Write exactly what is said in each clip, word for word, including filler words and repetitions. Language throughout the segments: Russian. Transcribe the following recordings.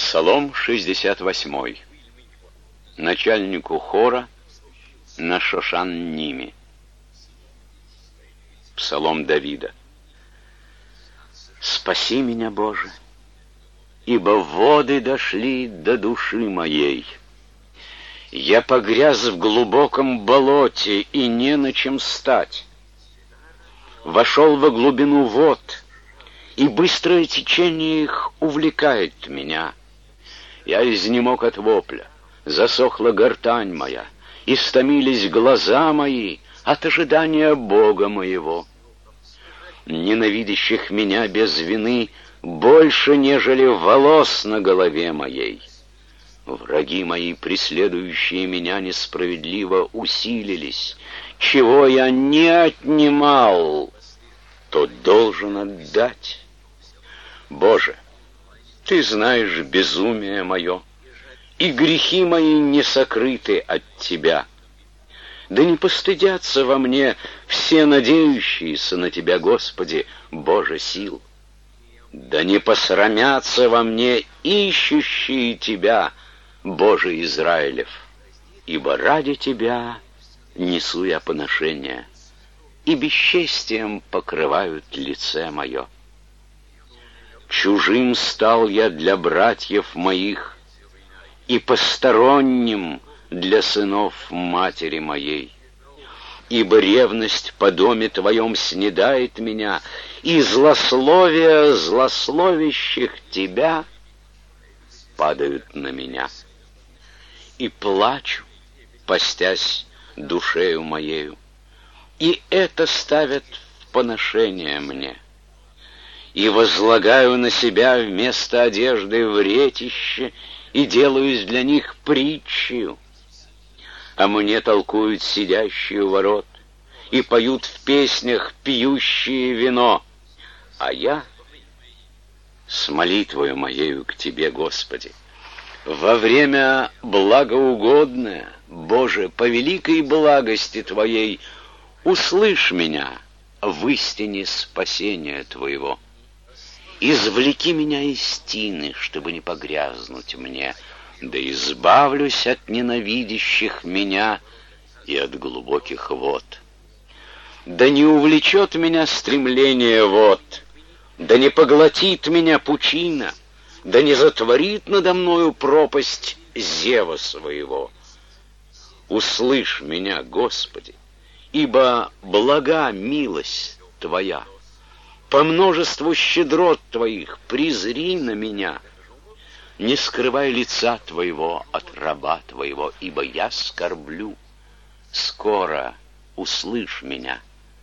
Псалом шестьдесят восьмой. Начальнику хора на Шошан-Ниме. Псалом Давида. «Спаси меня, Боже, ибо воды дошли до души моей. Я погряз в глубоком болоте, и не на чем стать. Вошел во глубину вод, и быстрое течение их увлекает меня. Я изнемог от вопля, засохла гортань моя, истомились глаза мои от ожидания Бога моего. Ненавидящих меня без вины больше, нежели волос на голове моей. Враги мои, преследующие меня несправедливо, усилились. Чего я не отнимал, то должен отдать. Боже, Ты знаешь безумие мое, и грехи мои не сокрыты от Тебя. Да не постыдятся во мне все надеющиеся на Тебя, Господи, Боже сил. Да не посрамятся во мне ищущие Тебя, Боже Израилев, ибо ради Тебя несу я поношение, и бесчестием покрывают лице мое. Чужим стал я для братьев моих, и посторонним для сынов матери моей. Ибо ревность по доме Твоем снедает меня, и злословия злословящих Тебя падают на меня. И плачу, постясь душею моею, и это ставят в поношение мне. И возлагаю на себя вместо одежды вретище, и делаюсь для них притчею. А мне толкуют сидящие у ворот, и поют в песнях пьющие вино. А я с молитвою моею к Тебе, Господи, во время благоугодное, Боже, по великой благости Твоей, услышь меня в истине спасения Твоего. Извлеки меня из тины, чтобы не погрязнуть мне, да избавлюсь от ненавидящих меня и от глубоких вод. Да не увлечет меня стремление вод, да не поглотит меня пучина, да не затворит надо мною пропасть зева своего. Услышь меня, Господи, ибо блага милость Твоя. По множеству щедрот Твоих презри на меня. Не скрывай лица Твоего от раба Твоего, ибо я скорблю. Скоро услышь меня.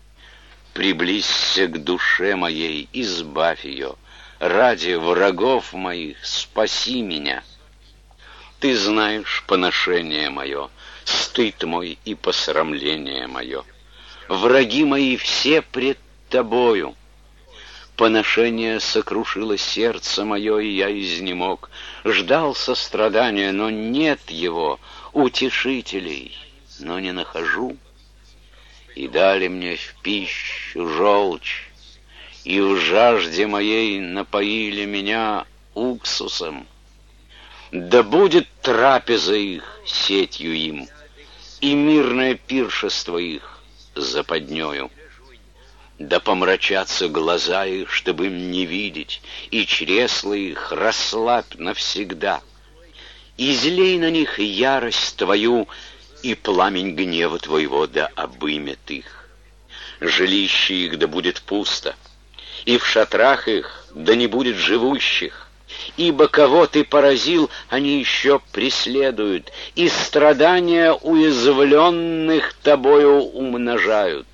Приблизься к душе моей, избавь ее. Ради врагов моих спаси меня. Ты знаешь поношение мое, стыд мой и посрамление мое. Враги мои все пред Тобою. Поношение сокрушило сердце мое, и я изнемог. Ждал сострадания, но нет его, утешителей, но не нахожу. И дали мне в пищу желчь, и в жажде моей напоили меня уксусом. Да будет трапеза их сетью им, и мирное пиршество их западнею. Да помрачатся глаза их, чтобы им не видеть, и чресла их расслабь навсегда. Излей на них ярость Твою, и пламень гнева Твоего да обымет их. Жилище их да будет пусто, и в шатрах их да не будет живущих. Ибо кого Ты поразил, они еще преследуют, и страдания уязвленных Тобою умножают.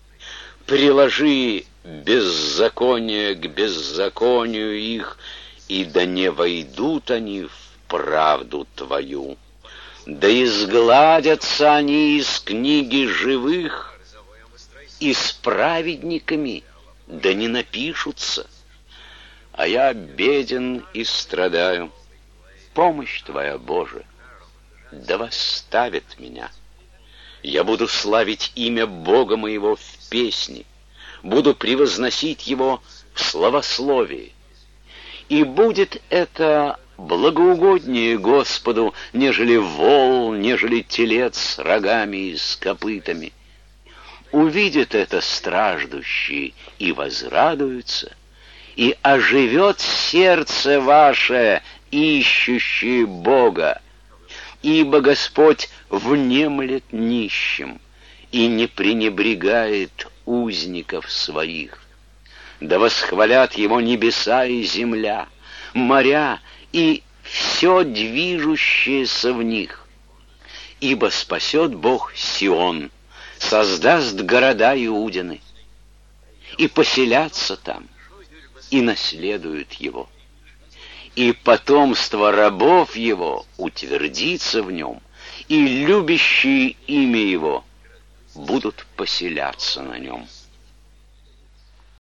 Приложи беззаконие к беззаконию их, и да не войдут они в правду Твою. Да изгладятся они из книги живых, и с праведниками да не напишутся. А я беден и страдаю. Помощь Твоя, Боже, да восставит меня. Я буду славить имя Бога моего в песни, буду превозносить Его в славословии. И будет это благоугоднее Господу, нежели вол, нежели телец с рогами и с копытами. Увидят это страждущие и возрадуются, и оживет сердце ваше, ищущие Бога, ибо Господь внемлет нищим и не пренебрегает узников своих. Да восхвалят Его небеса и земля, моря и все движущееся в них. Ибо спасет Бог Сион, создаст города Иудины, и поселятся там, и наследуют его. И потомство рабов его утвердится в нем, и любящие имя его будут поселяться на нем.